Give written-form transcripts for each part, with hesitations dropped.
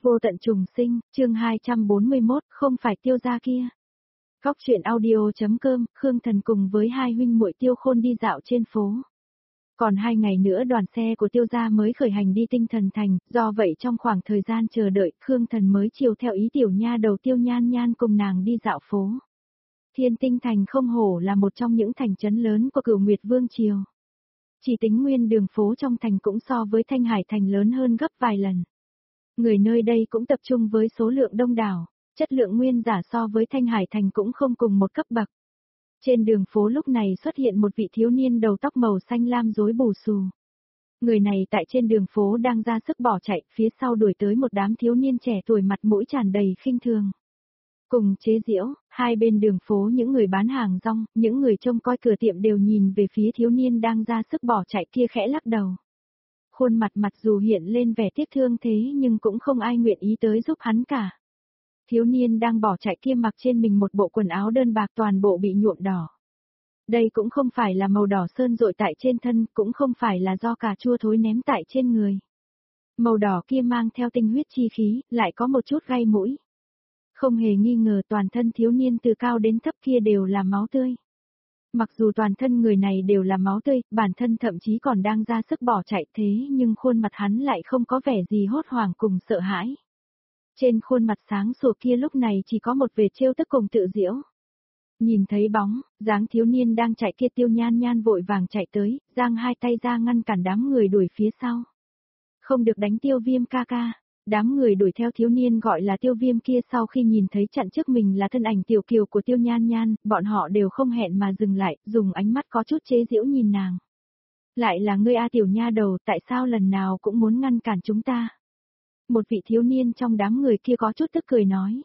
Vô tận trùng sinh, chương 241, không phải Tiêu gia kia. Góc truyện audio.com, Khương Thần cùng với hai huynh muội Tiêu Khôn đi dạo trên phố. Còn 2 ngày nữa đoàn xe của Tiêu gia mới khởi hành đi Tinh Thần Thành, do vậy trong khoảng thời gian chờ đợi, Khương Thần mới chiều theo ý tiểu nha đầu Tiêu Nhan Nhan cùng nàng đi dạo phố. Thiên Tinh Thành không hổ là một trong những thành trấn lớn của Cửu Nguyệt Vương triều. Chỉ tính nguyên đường phố trong thành cũng so với Thanh Hải Thành lớn hơn gấp vài lần. Người nơi đây cũng tập trung với số lượng đông đảo, chất lượng nguyên giả so với Thanh Hải Thành cũng không cùng một cấp bậc. Trên đường phố lúc này xuất hiện một vị thiếu niên đầu tóc màu xanh lam rối bù xù. Người này tại trên đường phố đang ra sức bỏ chạy, phía sau đuổi tới một đám thiếu niên trẻ tuổi mặt mũi tràn đầy khinh thường. Cùng chế giễu, hai bên đường phố những người bán hàng rong, những người trông coi cửa tiệm đều nhìn về phía thiếu niên đang ra sức bỏ chạy kia khẽ lắc đầu. Khuôn mặt mặc dù hiện lên vẻ tiếc thương thế nhưng cũng không ai nguyện ý tới giúp hắn cả. Thiếu niên đang bỏ chạy kia mặc trên mình một bộ quần áo đơn bạc toàn bộ bị nhuộm đỏ. Đây cũng không phải là màu đỏ sơn rội tại trên thân, cũng không phải là do cà chua thối ném tại trên người. Màu đỏ kia mang theo tinh huyết chi khí, lại có một chút gai mũi. Không hề nghi ngờ toàn thân thiếu niên từ cao đến thấp kia đều là máu tươi. Mặc dù toàn thân người này đều là máu tươi, bản thân thậm chí còn đang ra sức bỏ chạy thế nhưng khuôn mặt hắn lại không có vẻ gì hốt hoảng cùng sợ hãi. Trên khuôn mặt sáng sủa kia lúc này chỉ có một vệt trêu tức cùng tự giễu. Nhìn thấy bóng, dáng thiếu niên đang chạy kia Tiêu Nhan Nhan vội vàng chạy tới, giang hai tay ra ngăn cản đám người đuổi phía sau. Không được đánh Tiêu Viêm ca ca. Đám người đuổi theo thiếu niên gọi là Tiêu Viêm kia sau khi nhìn thấy chặn trước mình là thân ảnh tiểu kiều của Tiêu Nhan Nhan, bọn họ đều không hẹn mà dừng lại, dùng ánh mắt có chút chế giễu nhìn nàng. Lại là ngươi a tiểu nha đầu, tại sao lần nào cũng muốn ngăn cản chúng ta? Một vị thiếu niên trong đám người kia có chút tức cười nói.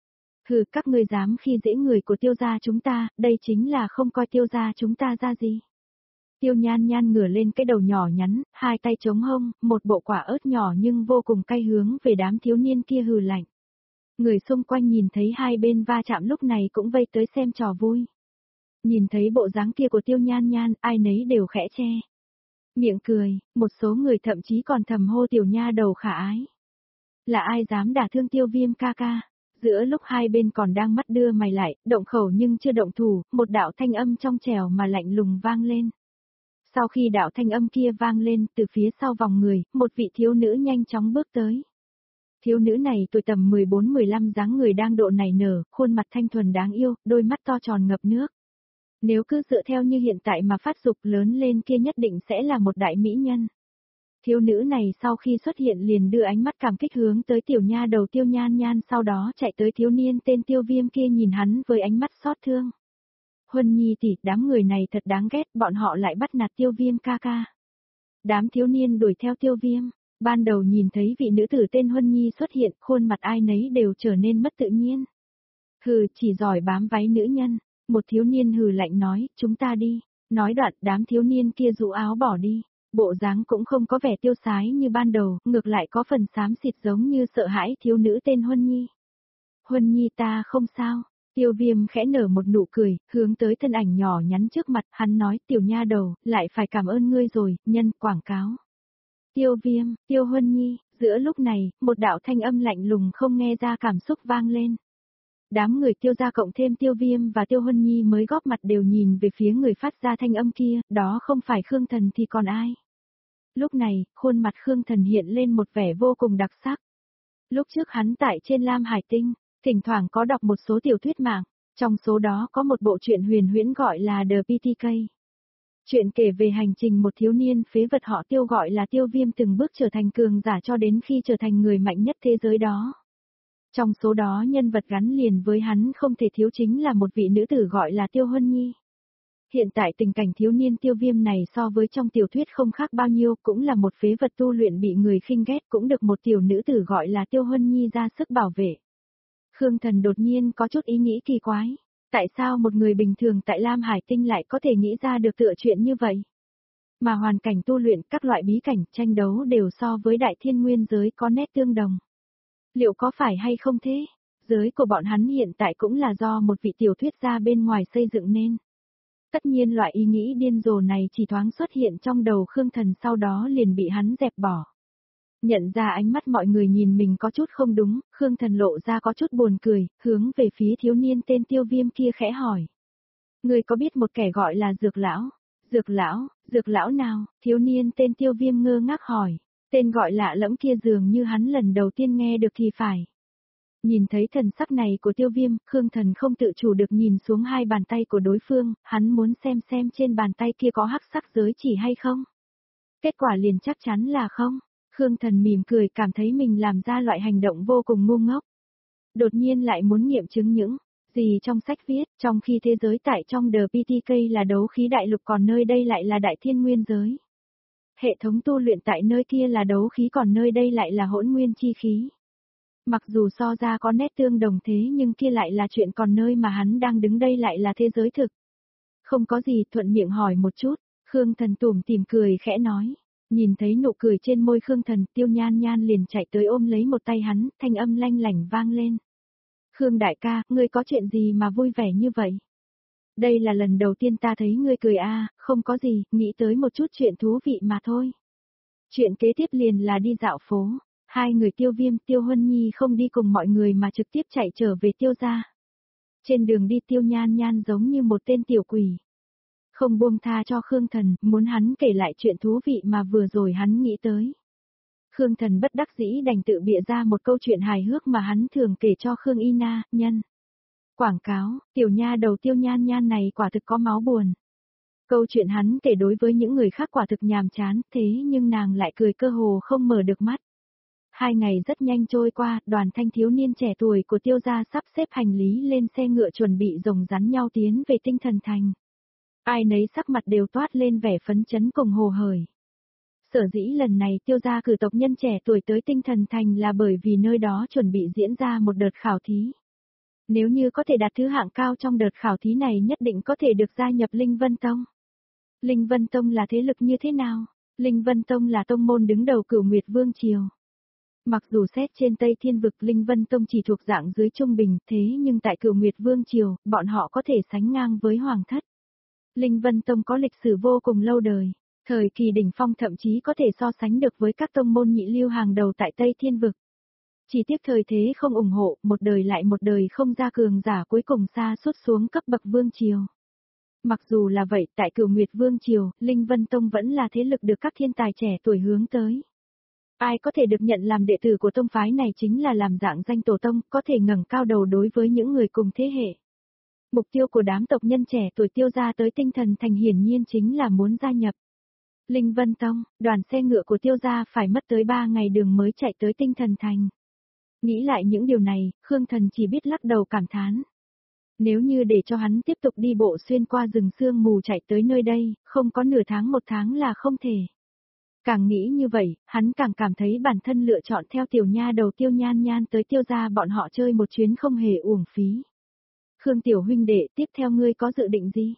Hừ, các ngươi dám khi dễ người của Tiêu gia chúng ta, đây chính là không coi Tiêu gia chúng ta ra gì. Tiêu Nhan Nhan ngửa lên cái đầu nhỏ nhắn, hai tay chống hông, một bộ quả ớt nhỏ nhưng vô cùng cay hướng về đám thiếu niên kia hừ lạnh. Người xung quanh nhìn thấy hai bên va chạm lúc này cũng vây tới xem trò vui. Nhìn thấy bộ dáng kia của Tiêu Nhan Nhan, ai nấy đều khẽ che miệng cười, một số người thậm chí còn thầm hô tiểu nha đầu khả ái. Là ai dám đả thương Tiêu Viêm ca ca? Giữa lúc hai bên còn đang mắt đưa mày lại, động khẩu nhưng chưa động thủ, một đạo thanh âm trong trẻo mà lạnh lùng vang lên. Sau khi đạo thanh âm kia vang lên, từ phía sau vòng người, một vị thiếu nữ nhanh chóng bước tới. Thiếu nữ này tuổi tầm 14-15 dáng người đang độ nảy nở, khuôn mặt thanh thuần đáng yêu, đôi mắt to tròn ngập nước. Nếu cứ dựa theo như hiện tại mà phát dục lớn lên kia nhất định sẽ là một đại mỹ nhân. Thiếu nữ này sau khi xuất hiện liền đưa ánh mắt cảm kích hướng tới tiểu nha đầu Tiêu Nhan Nhan, sau đó chạy tới thiếu niên tên Tiêu Viêm kia nhìn hắn với ánh mắt xót thương. Huân Nhi tỷ, đám người này thật đáng ghét, bọn họ lại bắt nạt Tiêu Viêm ca ca. Đám thiếu niên đuổi theo Tiêu Viêm, ban đầu nhìn thấy vị nữ tử tên Huân Nhi xuất hiện, khuôn mặt ai nấy đều trở nên mất tự nhiên. Hừ, chỉ giỏi bám váy nữ nhân, một thiếu niên hừ lạnh nói, chúng ta đi. Nói đoạn đám thiếu niên kia rũ áo bỏ đi, bộ dáng cũng không có vẻ tiêu sái như ban đầu, ngược lại có phần xám xịt giống như sợ hãi thiếu nữ tên Huân Nhi. Huân Nhi ta không sao. Tiêu Viêm khẽ nở một nụ cười, hướng tới thân ảnh nhỏ nhắn trước mặt, hắn nói tiểu nha đầu, lại phải cảm ơn ngươi rồi, nhân quảng cáo. Tiêu Viêm, Tiêu Huân Nhi, giữa lúc này, một đạo thanh âm lạnh lùng không nghe ra cảm xúc vang lên. Đám người Tiêu gia cộng thêm Tiêu Viêm và Tiêu Huân Nhi mới góp mặt đều nhìn về phía người phát ra thanh âm kia, đó không phải Khương Thần thì còn ai. Lúc này, khuôn mặt Khương Thần hiện lên một vẻ vô cùng đặc sắc. Lúc trước hắn tại trên Lam Hải Tinh, thỉnh thoảng có đọc một số tiểu thuyết mạng, trong số đó có một bộ truyện huyền huyễn gọi là The PTK. Chuyện kể về hành trình một thiếu niên phế vật họ Tiêu gọi là Tiêu Viêm từng bước trở thành cường giả cho đến khi trở thành người mạnh nhất thế giới đó. Trong số đó nhân vật gắn liền với hắn không thể thiếu chính là một vị nữ tử gọi là Tiêu Huân Nhi. Hiện tại tình cảnh thiếu niên Tiêu Viêm này so với trong tiểu thuyết không khác bao nhiêu, cũng là một phế vật tu luyện bị người khinh ghét, cũng được một tiểu nữ tử gọi là Tiêu Huân Nhi ra sức bảo vệ. Khương Thần đột nhiên có chút ý nghĩ kỳ quái, tại sao một người bình thường tại Lam Hải Tinh lại có thể nghĩ ra được tựa chuyện như vậy? Mà hoàn cảnh tu luyện, các loại bí cảnh, tranh đấu đều so với Đại Thiên Nguyên giới có nét tương đồng. Liệu có phải hay không thế? Giới của bọn hắn hiện tại cũng là do một vị tiểu thuyết gia bên ngoài xây dựng nên. Tất nhiên loại ý nghĩ điên rồ này chỉ thoáng xuất hiện trong đầu Khương Thần sau đó liền bị hắn dẹp bỏ. Nhận ra ánh mắt mọi người nhìn mình có chút không đúng, Khương Thần lộ ra có chút buồn cười, hướng về phía thiếu niên tên Tiêu Viêm kia khẽ hỏi. Người có biết một kẻ gọi là Dược Lão? Dược lão nào? Thiếu niên tên Tiêu Viêm ngơ ngác hỏi. Tên gọi lạ lẫm kia dường như hắn lần đầu tiên nghe được thì phải. Nhìn thấy thần sắc này của Tiêu Viêm, Khương Thần không tự chủ được nhìn xuống hai bàn tay của đối phương, hắn muốn xem trên bàn tay kia có hắc sắc giới chỉ hay không. Kết quả liền chắc chắn là không. Khương Thần mỉm cười cảm thấy mình làm ra loại hành động vô cùng ngu ngốc. Đột nhiên lại muốn nghiệm chứng những gì trong sách viết, trong khi thế giới tại trong The PTK là đấu khí đại lục còn nơi đây lại là đại thiên nguyên giới. Hệ thống tu luyện tại nơi kia là đấu khí còn nơi đây lại là hỗn nguyên chi khí. Mặc dù so ra có nét tương đồng thế nhưng kia lại là chuyện còn nơi mà hắn đang đứng đây lại là thế giới thực. Không có gì, thuận miệng hỏi một chút, Khương Thần tủm tỉm cười khẽ nói. Nhìn thấy nụ cười trên môi Khương Thần, Tiêu Nhan Nhan liền chạy tới ôm lấy một tay hắn, thanh âm lanh lảnh vang lên. Khương đại ca, ngươi có chuyện gì mà vui vẻ như vậy? Đây là lần đầu tiên ta thấy ngươi cười à, không có gì, nghĩ tới một chút chuyện thú vị mà thôi. Chuyện kế tiếp liền là đi dạo phố, hai người Tiêu Viêm, Tiêu Huân Nhi không đi cùng mọi người mà trực tiếp chạy trở về Tiêu gia. Trên đường đi Tiêu Nhan Nhan giống như một tên tiểu quỷ. Không buông tha cho Khương Thần, muốn hắn kể lại chuyện thú vị mà vừa rồi hắn nghĩ tới. Khương Thần bất đắc dĩ đành tự bịa ra một câu chuyện hài hước mà hắn thường kể cho Khương Y Na, nhân. Quảng cáo, tiểu nha đầu Tiêu Nhan Nhan này quả thực có máu buồn. Câu chuyện hắn kể đối với những người khác quả thực nhàm chán, thế nhưng nàng lại cười cơ hồ không mở được mắt. 2 ngày rất nhanh trôi qua, đoàn thanh thiếu niên trẻ tuổi của Tiêu gia sắp xếp hành lý lên xe ngựa chuẩn bị rồng rắn nhau tiến về Tinh Thần Thành. Ai nấy sắc mặt đều toát lên vẻ phấn chấn cùng hồ hởi. Sở dĩ lần này Tiêu gia cử tộc nhân trẻ tuổi tới Tinh Thần Thành là bởi vì nơi đó chuẩn bị diễn ra một đợt khảo thí. Nếu như có thể đạt thứ hạng cao trong đợt khảo thí này nhất định có thể được gia nhập Linh Vân Tông. Linh Vân Tông là thế lực như thế nào? Linh Vân Tông là tông môn đứng đầu Cửu Nguyệt Vương Triều. Mặc dù xét trên Tây Thiên Vực Linh Vân Tông chỉ thuộc dạng dưới trung bình thế nhưng tại Cửu Nguyệt Vương Triều, bọn họ có thể sánh ngang với Hoàng Thất. Linh Vân Tông có lịch sử vô cùng lâu đời, thời kỳ đỉnh phong thậm chí có thể so sánh được với các tông môn nhị lưu hàng đầu tại Tây Thiên Vực. Chỉ tiếc thời thế không ủng hộ, một đời lại một đời không ra cường giả cuối cùng sa sút xuống cấp bậc Vương Triều. Mặc dù là vậy, tại Cửu Nguyệt Vương Triều, Linh Vân Tông vẫn là thế lực được các thiên tài trẻ tuổi hướng tới. Ai có thể được nhận làm đệ tử của tông phái này chính là làm dạng danh tổ tông, có thể ngẩng cao đầu đối với những người cùng thế hệ. Mục tiêu của đám tộc nhân trẻ tuổi Tiêu gia tới Tinh Thần Thành hiển nhiên chính là muốn gia nhập Linh Vân Tông. Đoàn xe ngựa của Tiêu gia phải mất tới 3 ngày đường mới chạy tới Tinh Thần Thành. Nghĩ lại những điều này, Khương Thần chỉ biết lắc đầu cảm thán. Nếu như để cho hắn tiếp tục đi bộ xuyên qua rừng sương mù chạy tới nơi đây, không có nửa tháng một tháng là không thể. Càng nghĩ như vậy, hắn càng cảm thấy bản thân lựa chọn theo tiểu nha đầu Tiêu Nhan Nhan tới Tiêu gia bọn họ chơi một chuyến không hề uổng phí. Khương tiểu huynh đệ, tiếp theo ngươi có dự định gì?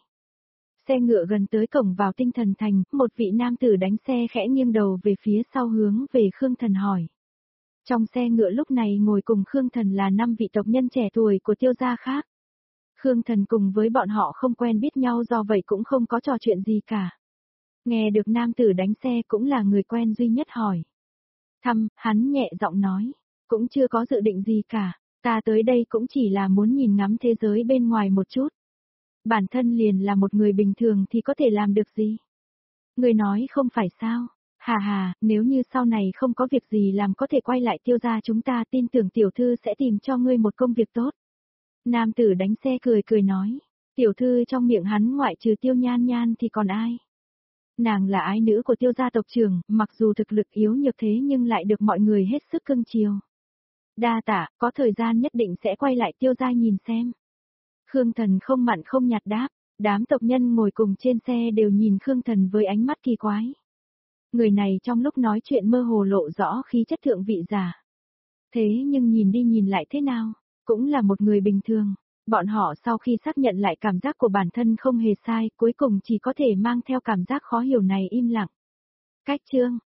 Xe ngựa gần tới cổng vào Tinh Thần Thành, một vị nam tử đánh xe khẽ nghiêng đầu về phía sau hướng về Khương Thần hỏi. Trong xe ngựa lúc này ngồi cùng Khương Thần là 5 vị tộc nhân trẻ tuổi của Tiêu gia khác. Khương Thần cùng với bọn họ không quen biết nhau do vậy cũng không có trò chuyện gì cả. Nghe được nam tử đánh xe cũng là người quen duy nhất hỏi. Hắn nhẹ giọng nói, cũng chưa có dự định gì cả, ta tới đây cũng chỉ là muốn nhìn ngắm thế giới bên ngoài một chút. Bản thân liền là một người bình thường thì có thể làm được gì? Người nói không phải sao? Hà, nếu như sau này không có việc gì làm có thể quay lại Tiêu gia chúng ta tin tưởng tiểu thư sẽ tìm cho ngươi một công việc tốt. Nam tử đánh xe cười nói, tiểu thư trong miệng hắn ngoại trừ Tiêu Nhan Nhan thì còn ai? Nàng là ái nữ của Tiêu gia tộc trưởng, mặc dù thực lực yếu nhược thế nhưng lại được mọi người hết sức cưng chiều. Đa tạ, có thời gian nhất định sẽ quay lại Tiêu gia nhìn xem. Khương Thần không mặn không nhạt đáp, đám tộc nhân ngồi cùng trên xe đều nhìn Khương Thần với ánh mắt kỳ quái. Người này trong lúc nói chuyện mơ hồ lộ rõ khí chất thượng vị giả. Thế nhưng nhìn đi nhìn lại thế nào, cũng là một người bình thường. Bọn họ sau khi xác nhận lại cảm giác của bản thân không hề sai, cuối cùng chỉ có thể mang theo cảm giác khó hiểu này im lặng. Cách chương